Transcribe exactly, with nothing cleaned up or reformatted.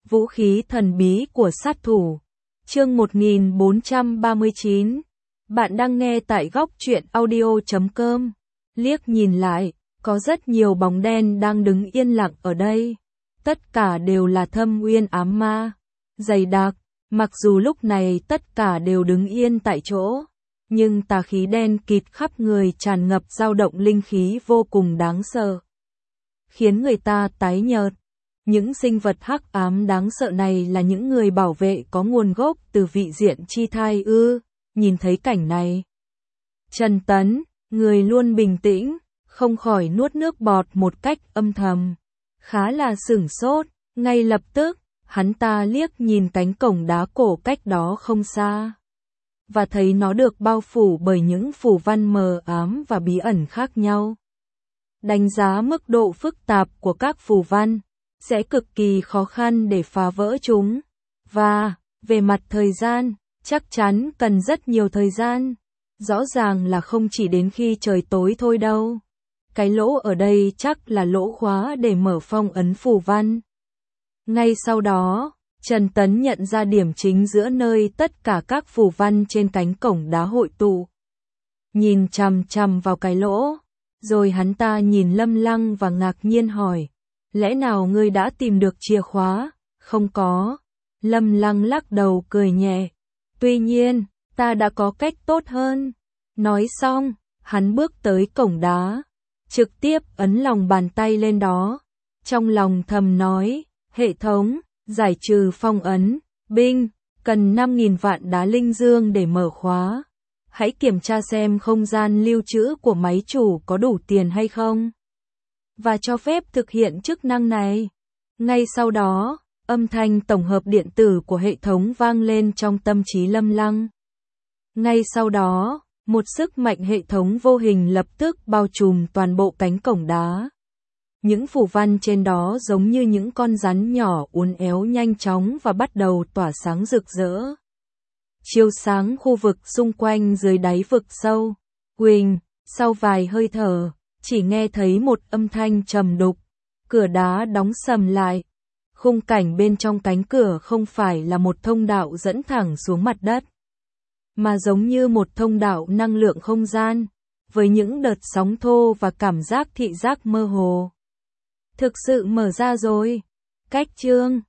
Vũ khí thần bí của sát thủ. Chương một nghìn bốn trăm ba mươi chín. Bạn đang nghe tại góc truyện audio chấm com. Liếc nhìn lại, có rất nhiều bóng đen đang đứng yên lặng ở đây. Tất cả đều là thâm uyên ám ma. Dày đặc, mặc dù lúc này tất cả đều đứng yên tại chỗ, nhưng tà khí đen kịt khắp người tràn ngập dao động linh khí vô cùng đáng sợ, khiến người ta tái nhợt. Những sinh vật hắc ám đáng sợ này là những người bảo vệ có nguồn gốc từ vị diện chi thai ư? Nhìn thấy cảnh này, Trần Tấn, người luôn bình tĩnh, không khỏi nuốt nước bọt một cách âm thầm. Khá là sửng sốt, ngay lập tức, hắn ta liếc nhìn cánh cổng đá cổ cách đó không xa, và thấy nó được bao phủ bởi những phù văn mờ ám và bí ẩn khác nhau. Đánh giá mức độ phức tạp của các phù văn, sẽ cực kỳ khó khăn để phá vỡ chúng. Và, về mặt thời gian, chắc chắn cần rất nhiều thời gian. Rõ ràng là không chỉ đến khi trời tối thôi đâu. Cái lỗ ở đây chắc là lỗ khóa để mở phong ấn phù văn. Ngay sau đó, Trần Tấn nhận ra điểm chính giữa nơi tất cả các phù văn trên cánh cổng đá hội tụ. Nhìn chằm chằm vào cái lỗ, rồi hắn ta nhìn Lâm Lăng và ngạc nhiên hỏi, lẽ nào ngươi đã tìm được chìa khóa? Không có. Lâm Lăng lắc đầu cười nhẹ. Tuy nhiên, ta đã có cách tốt hơn. Nói xong, hắn bước tới cổng đá, trực tiếp ấn lòng bàn tay lên đó. Trong lòng thầm nói, hệ thống, giải trừ phong ấn, binh, cần năm nghìn vạn đá linh dương để mở khóa. Hãy kiểm tra xem không gian lưu trữ của máy chủ có đủ tiền hay không, và cho phép thực hiện chức năng này. Ngay sau đó, âm thanh tổng hợp điện tử của hệ thống vang lên trong tâm trí Lâm Lăng. Ngay sau đó, một sức mạnh hệ thống vô hình lập tức bao trùm toàn bộ cánh cổng đá. Những phù văn trên đó giống như những con rắn nhỏ uốn éo nhanh chóng và bắt đầu tỏa sáng rực rỡ, chiếu sáng khu vực xung quanh dưới đáy vực sâu. Quỳnh, sau vài hơi thở, chỉ nghe thấy một âm thanh trầm đục, cửa đá đóng sầm lại. Khung cảnh bên trong cánh cửa không phải là một thông đạo dẫn thẳng xuống mặt đất, mà giống như một thông đạo năng lượng không gian, với những đợt sóng thô và cảm giác thị giác mơ hồ. Thực sự mở ra rồi. Cách chương